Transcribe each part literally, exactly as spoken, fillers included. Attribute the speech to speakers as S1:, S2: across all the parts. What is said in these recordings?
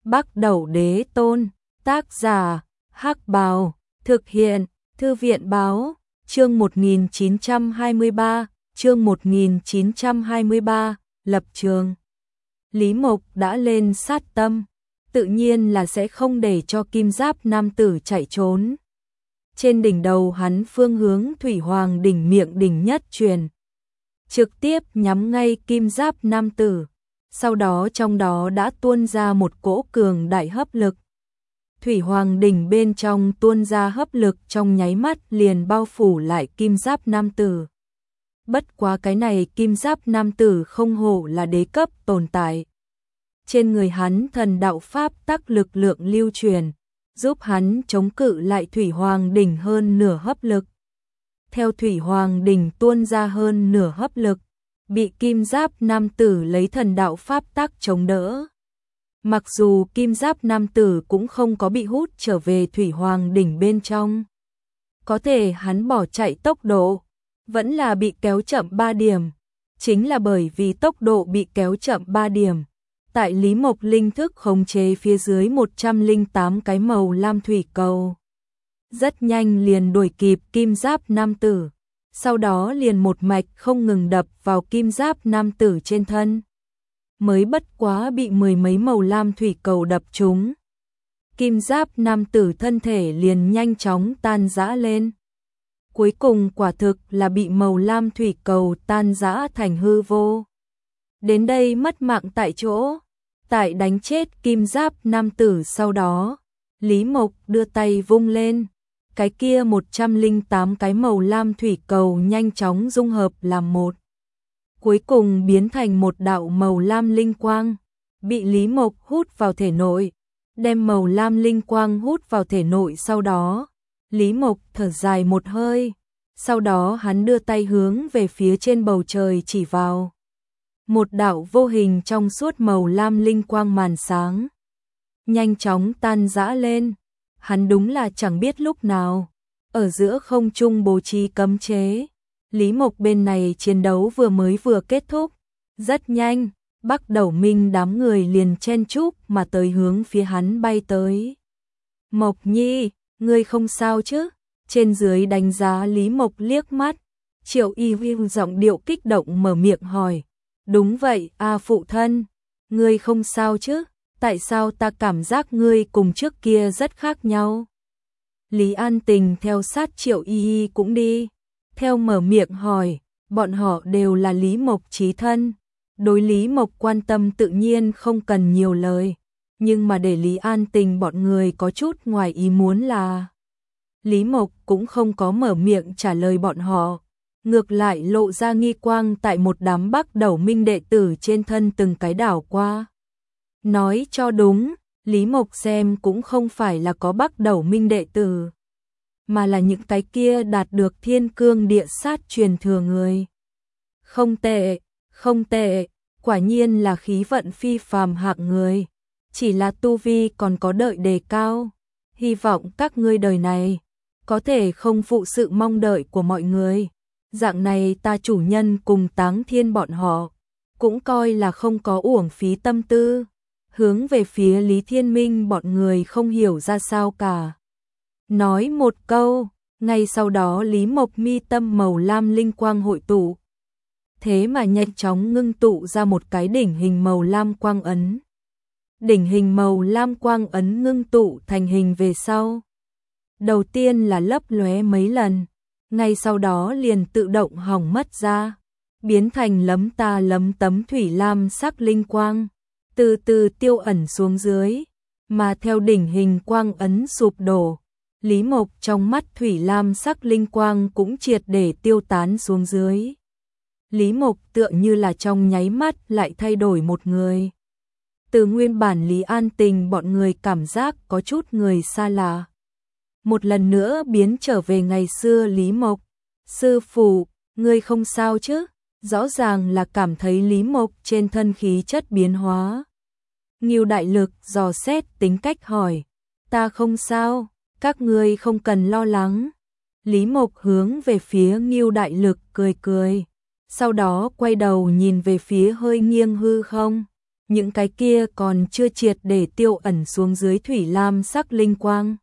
S1: Bắc Đẩu Đế Tôn, tác giả, Hắc Bào, thực hiện, Thư viện báo, chương một nghìn chín trăm hai mươi ba, chương một nghìn chín trăm hai mươi ba, lập trường. Lý Mộc đã lên sát tâm, tự nhiên là sẽ không để cho kim giáp nam tử chạy trốn. Trên đỉnh đầu hắn phương hướng Thủy Hoàng đỉnh miệng đỉnh nhất truyền, trực tiếp nhắm ngay kim giáp nam tử. Sau đó trong đó đã tuôn ra một cỗ cường đại hấp lực. Thủy Hoàng đỉnh bên trong tuôn ra hấp lực trong nháy mắt liền bao phủ lại kim giáp nam tử. Bất quá cái này kim giáp nam tử không hổ là đế cấp tồn tại. Trên người hắn thần đạo pháp tắc lực lượng lưu truyền, giúp hắn chống cự lại Thủy Hoàng đỉnh hơn nửa hấp lực. Theo Thủy Hoàng đỉnh tuôn ra hơn nửa hấp lực, bị kim giáp nam tử lấy thần đạo pháp tắc chống đỡ. Mặc dù kim giáp nam tử cũng không có bị hút trở về Thủy Hoàng đỉnh bên trong, có thể hắn bỏ chạy tốc độ vẫn là bị kéo chậm ba điểm. Chính là bởi vì tốc độ bị kéo chậm ba điểm, tại Lý Mộc linh thức khống chế phía dưới một trăm lẻ tám cái màu lam thủy cầu, rất nhanh liền đuổi kịp kim giáp nam tử. Sau đó liền một mạch không ngừng đập vào kim giáp nam tử trên thân. Mới bất quá bị mười mấy màu lam thủy cầu đập trúng, kim giáp nam tử thân thể liền nhanh chóng tan rã lên. Cuối cùng quả thực là bị màu lam thủy cầu tan rã thành hư vô. Đến đây mất mạng tại chỗ. Tại đánh chết kim giáp nam tử sau đó, Lý Mộc đưa tay vung lên. Cái kia một trăm lẻ tám cái màu lam thủy cầu nhanh chóng dung hợp làm một. Cuối cùng biến thành một đạo màu lam linh quang, bị Lý Mộc hút vào thể nội. Đem màu lam linh quang hút vào thể nội sau đó, Lý Mộc thở dài một hơi. Sau đó hắn đưa tay hướng về phía trên bầu trời chỉ vào. Một đạo vô hình trong suốt màu lam linh quang màn sáng, nhanh chóng tan rã lên. Hắn đúng là chẳng biết lúc nào, ở giữa không trung bố trí cấm chế. Lý Mộc bên này chiến đấu vừa mới vừa kết thúc. Rất nhanh, Bắc Đẩu Minh đám người liền chen chúc mà tới hướng phía hắn bay tới. Mộc Nhi, ngươi không sao chứ? Trên dưới đánh giá Lý Mộc liếc mắt, Triệu Y Viu giọng điệu kích động mở miệng hỏi. Đúng vậy, a phụ thân, ngươi không sao chứ? Tại sao ta cảm giác ngươi cùng trước kia rất khác nhau? Lý An Tình theo sát Triệu Y Y cũng đi, theo mở miệng hỏi. Bọn họ đều là Lý Mộc chí thân, đối Lý Mộc quan tâm tự nhiên không cần nhiều lời. Nhưng mà để Lý An Tình bọn người có chút ngoài ý muốn là Lý Mộc cũng không có mở miệng trả lời bọn họ, ngược lại lộ ra nghi quang tại một đám Bắc Đẩu Minh đệ tử trên thân từng cái đảo qua. Nói cho đúng, Lý Mộc xem cũng không phải là có Bắc Đẩu Minh đệ tử, mà là những cái kia đạt được thiên cương địa sát truyền thừa người. Không tệ, không tệ, quả nhiên là khí vận phi phàm hạng người, chỉ là tu vi còn có đợi đề cao. Hy vọng các ngươi đời này có thể không phụ sự mong đợi của mọi người. Dạng này ta chủ nhân cùng Táng Thiên bọn họ cũng coi là không có uổng phí tâm tư. Hướng về phía Lý Thiên Minh bọn người không hiểu ra sao cả. Nói một câu, ngay sau đó Lý Mộc mi tâm màu lam linh quang hội tụ. Thế mà nhanh chóng ngưng tụ ra một cái đỉnh hình màu lam quang ấn. Đỉnh hình màu lam quang ấn ngưng tụ thành hình về sau. Đầu tiên là lấp lóe mấy lần, ngay sau đó liền tự động hỏng mất ra, biến thành lấm ta lấm tấm thủy lam sắc linh quang, từ từ tiêu ẩn xuống dưới. Mà theo đỉnh hình quang ấn sụp đổ, Lý Mộc trong mắt thủy lam sắc linh quang cũng triệt để tiêu tán xuống dưới. Lý Mộc tựa như là trong nháy mắt lại thay đổi một người. Từ nguyên bản Lý An Tình bọn người cảm giác có chút người xa lạ, một lần nữa biến trở về ngày xưa Lý Mộc. Sư phụ, ngươi không sao chứ? Rõ ràng là cảm thấy Lý Mộc trên thân khí chất biến hóa. Ngưu Đại Lực dò xét tính cách hỏi. Ta không sao, các ngươi không cần lo lắng. Lý Mộc hướng về phía Ngưu Đại Lực cười cười, sau đó quay đầu nhìn về phía hơi nghiêng hư không. những cái kia còn chưa triệt để tiêu ẩn xuống dưới thủy lam sắc linh quang.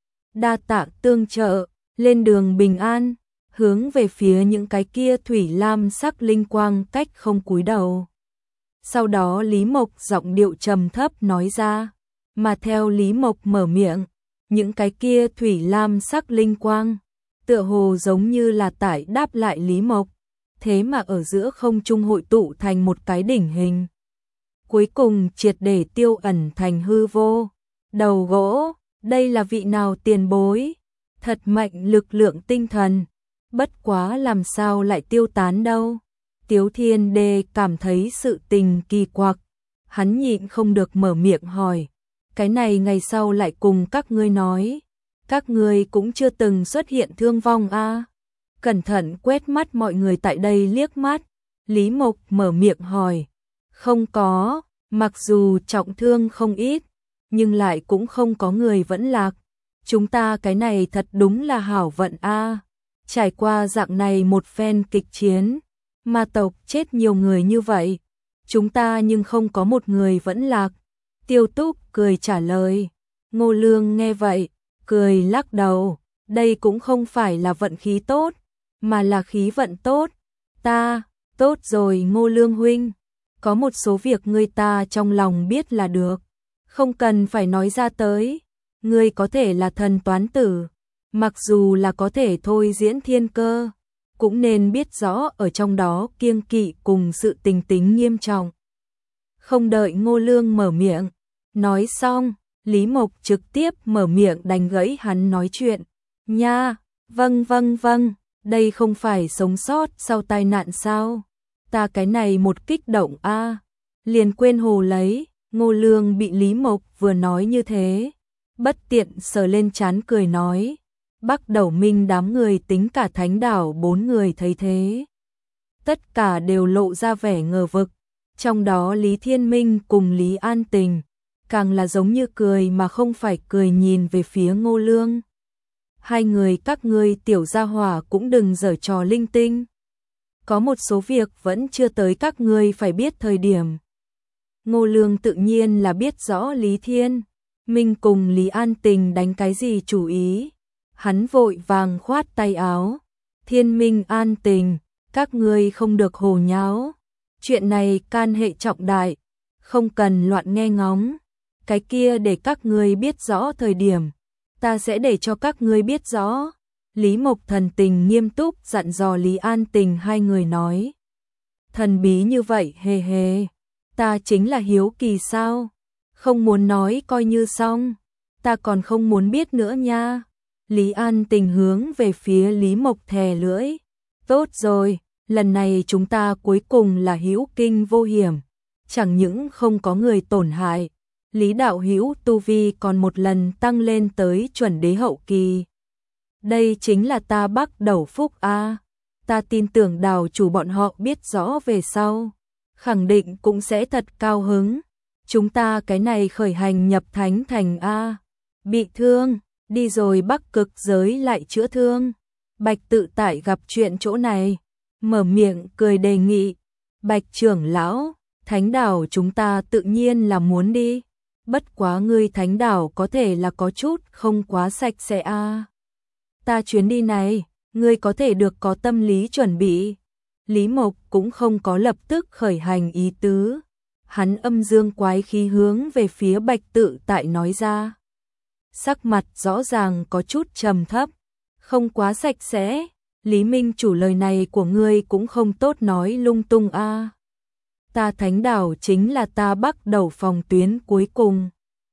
S1: Đa tạ tương trợ, lên đường bình an, hướng về phía những cái kia thủy lam sắc linh quang cách không cúi đầu. Sau đó Lý Mộc giọng điệu trầm thấp nói ra, mà theo Lý Mộc mở miệng, những cái kia thủy lam sắc linh quang, tựa hồ giống như là tải đáp lại Lý Mộc, thế mà ở giữa không trung hội tụ thành một cái đỉnh hình. Cuối cùng triệt để tiêu ẩn thành hư vô. Đầu gỗ, đây là vị nào tiền bối? Thật mạnh lực lượng tinh thần, bất quá làm sao lại tiêu tán đâu. Tiếu Thiên Đê cảm thấy sự tình kỳ quặc, hắn nhịn không được mở miệng hỏi, cái này ngày sau lại cùng các ngươi nói, các ngươi cũng chưa từng xuất hiện thương vong a? À? Cẩn thận quét mắt mọi người tại đây liếc mắt, Lý Mộc mở miệng hỏi, không có, mặc dù trọng thương không ít, nhưng lại cũng không có người vẫn lạc, chúng ta cái này thật đúng là hảo vận a. À. Trải qua dạng này một phen kịch chiến, ma tộc chết nhiều người như vậy, chúng ta nhưng không có một người vẫn lạc. Tiêu Túc cười trả lời. Ngô Lương nghe vậy, cười lắc đầu, đây cũng không phải là vận khí tốt, mà là khí vận tốt. Ta, tốt rồi Ngô Lương huynh, có một số việc ngươi ta trong lòng biết là được, không cần phải nói ra tới. Ngươi có thể là thần toán tử, mặc dù là có thể thôi diễn thiên cơ, cũng nên biết rõ ở trong đó kiêng kỵ cùng sự tình tính nghiêm trọng. Không đợi Ngô Lương mở miệng, nói xong, Lý Mộc trực tiếp mở miệng đánh gãy hắn nói chuyện. Nha, vâng vâng vâng, đây không phải sống sót sau tai nạn sao? Ta cái này một kích động a, à, liền quên hồ lấy. Ngô Lương bị Lý Mộc vừa nói như thế, bất tiện sờ lên trán cười nói. Bắc Đầu Minh đám người tính cả Thánh Đảo bốn người thấy thế, tất cả đều lộ ra vẻ ngờ vực, trong đó Lý Thiên Minh cùng Lý An Tình càng là giống như cười mà không phải cười nhìn về phía Ngô Lương. Hai người các ngươi tiểu gia hỏa cũng đừng giở trò linh tinh, có một số việc vẫn chưa tới các ngươi phải biết thời điểm. Ngô Lương tự nhiên là biết rõ Lý Thiên Minh cùng Lý An Tình đánh cái gì chủ ý. Hắn vội vàng khoát tay áo, Thiên Minh An Tình, các ngươi không được hồ nháo, chuyện này can hệ trọng đại, không cần loạn nghe ngóng, cái kia để các ngươi biết rõ thời điểm, ta sẽ để cho các ngươi biết rõ. Lý Mộc thần tình nghiêm túc dặn dò Lý An Tình hai người nói. Thần bí như vậy hề hề, ta chính là hiếu kỳ sao, không muốn nói coi như xong, ta còn không muốn biết nữa nha. Lý An Tình hướng về phía Lý Mộc thè lưỡi. Tốt rồi, lần này chúng ta cuối cùng là hữu kinh vô hiểm, chẳng những không có người tổn hại, Lý đạo hữu tu vi còn một lần tăng lên tới chuẩn đế hậu kỳ. Đây chính là ta Bắc Đầu phúc a. À. Ta tin tưởng đào chủ bọn họ biết rõ về sau, khẳng định cũng sẽ thật cao hứng. Chúng ta cái này khởi hành nhập thánh thành a. À. Bị thương, đi rồi Bắc Cực giới lại chữa thương. Bạch Tự Tại gặp chuyện chỗ này, mở miệng cười đề nghị. Bạch trưởng lão, Thánh Đảo chúng ta tự nhiên là muốn đi, bất quá ngươi Thánh Đảo có thể là có chút không quá sạch sẽ a. À. Ta chuyến đi này, ngươi có thể được có tâm lý chuẩn bị. Lý Mộc cũng không có lập tức khởi hành ý tứ, hắn âm dương quái khí hướng về phía Bạch Tự Tại nói ra. Sắc mặt rõ ràng có chút trầm thấp, không quá sạch sẽ. Lý Minh chủ lời này của ngươi cũng không tốt nói lung tung a. À. Ta Thánh Đảo chính là ta Bắc Đầu phòng tuyến cuối cùng.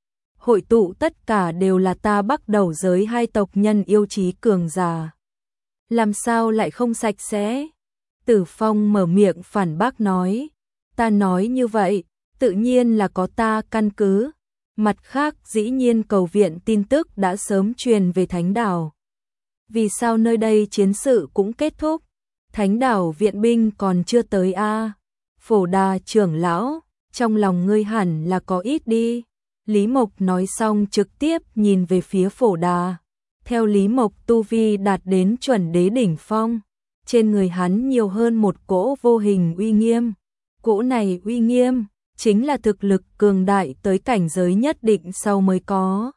S1: Hội tụ tất cả đều là ta Bắc Đầu giới hai tộc nhân yêu chí cường giả. Làm sao lại không sạch sẽ? Tử Phong mở miệng phản bác nói. Ta nói như vậy, tự nhiên là có ta căn cứ. Mặt khác dĩ nhiên cầu viện tin tức đã sớm truyền về Thánh Đảo. Vì sao nơi đây chiến sự cũng kết thúc? Thánh Đảo viện binh còn chưa tới a. À? Phổ Đà trưởng lão, trong lòng ngươi hẳn là có ít đi. Lý Mộc nói xong trực tiếp nhìn về phía Phổ Đà. Theo Lý Mộc tu vi đạt đến chuẩn đế đỉnh phong, trên người hắn nhiều hơn một cỗ vô hình uy nghiêm. Cỗ này uy nghiêm chính là thực lực cường đại tới cảnh giới nhất định sau mới có.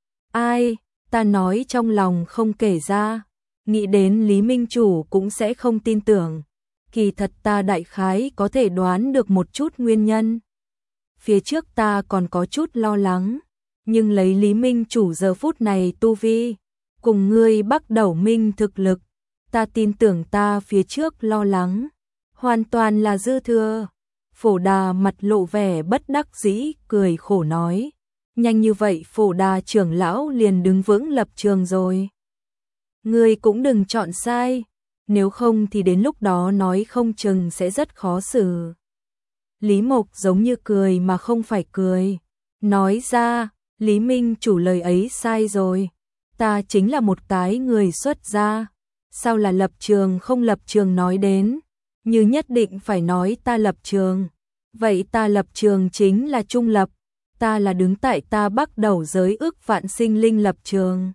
S1: Ai, ta nói trong lòng không kể ra, nghĩ đến Lý Minh Chủ cũng sẽ không tin tưởng. Kỳ thật ta đại khái có thể đoán được một chút nguyên nhân. Phía trước ta còn có chút lo lắng, nhưng lấy Lý Minh Chủ giờ phút này tu vi, cùng ngươi Bắc Đẩu Minh thực lực, ta tin tưởng ta phía trước lo lắng, hoàn toàn là dư thừa. Phổ Đà mặt lộ vẻ bất đắc dĩ, cười khổ nói, nhanh như vậy Phổ Đà trưởng lão liền đứng vững lập trường rồi. Ngươi cũng đừng chọn sai, nếu không thì đến lúc đó nói không chừng sẽ rất khó xử. Lý Mộc giống như cười mà không phải cười, nói ra, Lý Minh Chủ lời ấy sai rồi, ta chính là một cái người xuất gia, sao là lập trường không lập trường nói đến, như nhất định phải nói ta lập trường, vậy ta lập trường chính là trung lập, ta là đứng tại ta Bắc Đẩu giới ước vạn sinh linh lập trường.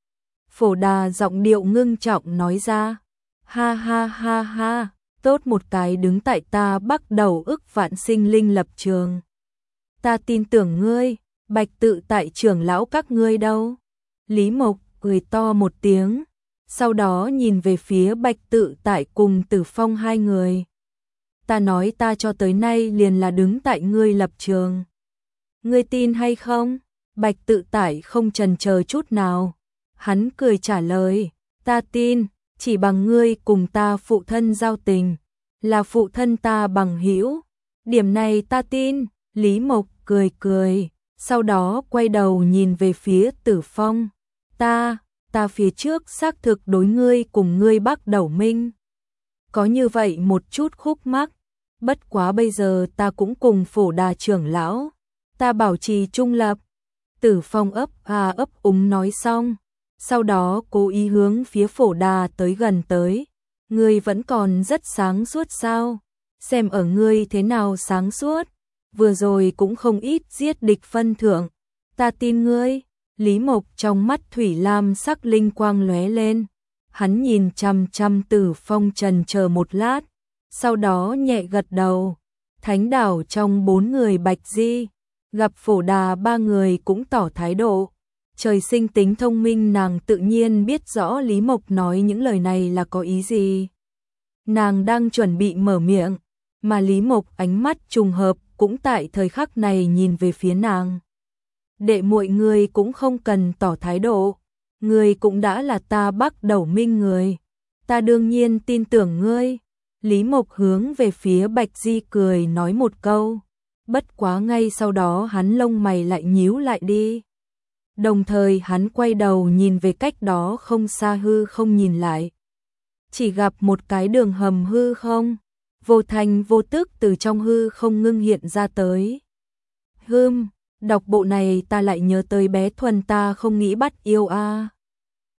S1: Phổ Đà giọng điệu ngưng trọng nói ra, ha ha ha ha, tốt một cái đứng tại ta Bắc Đẩu ước vạn sinh linh lập trường. Ta tin tưởng ngươi, Bạch Tự Tại trưởng lão các ngươi đâu? Lý Mộc cười to một tiếng, sau đó nhìn về phía Bạch Tự Tại cùng Tử Phong hai người. Ta nói ta cho tới nay liền là đứng tại ngươi lập trường. Ngươi tin hay không? Bạch Tự Tại không chần chờ chút nào. Hắn cười trả lời, ta tin, chỉ bằng ngươi cùng ta phụ thân giao tình, là phụ thân ta bằng hữu. Điểm này ta tin. Lý Mộc cười cười, sau đó quay đầu nhìn về phía Tử Phong. Ta, ta phía trước xác thực đối ngươi cùng ngươi Bắc Đẩu Minh. Có như vậy một chút khúc mắc, bất quá bây giờ ta cũng cùng Phổ Đà trưởng lão, ta bảo trì trung lập. Tử Phong ấp à ấp úng nói xong, sau đó cố ý hướng phía Phổ Đà tới gần tới. Ngươi vẫn còn rất sáng suốt sao? Xem ở ngươi thế nào sáng suốt, vừa rồi cũng không ít giết địch phân thượng, ta tin ngươi. Lý Mộc trong mắt thủy lam sắc linh quang lóe lên, hắn nhìn chằm chằm Tử Phong trần chờ một lát, sau đó nhẹ gật đầu. Thánh đảo trong bốn người Bạch Di, gặp Phổ Đà ba người cũng tỏ thái độ. Trời sinh tính thông minh nàng tự nhiên biết rõ Lý Mộc nói những lời này là có ý gì. Nàng đang chuẩn bị mở miệng, mà Lý Mộc ánh mắt trùng hợp cũng tại thời khắc này nhìn về phía nàng. Đệ muội ngươi cũng không cần tỏ thái độ, ngươi cũng đã là ta Bắc Đẩu Minh người, ta đương nhiên tin tưởng ngươi. Lý Mộc hướng về phía Bạch Di cười nói một câu, bất quá ngay sau đó hắn lông mày lại nhíu lại đi. Đồng thời hắn quay đầu nhìn về cách đó không xa hư không nhìn lại. Chỉ gặp một cái đường hầm hư không, vô thành vô tức từ trong hư không ngưng hiện ra tới. Hừm, đọc bộ này ta lại nhớ tới bé Thuần ta không nghĩ bắt yêu a. À.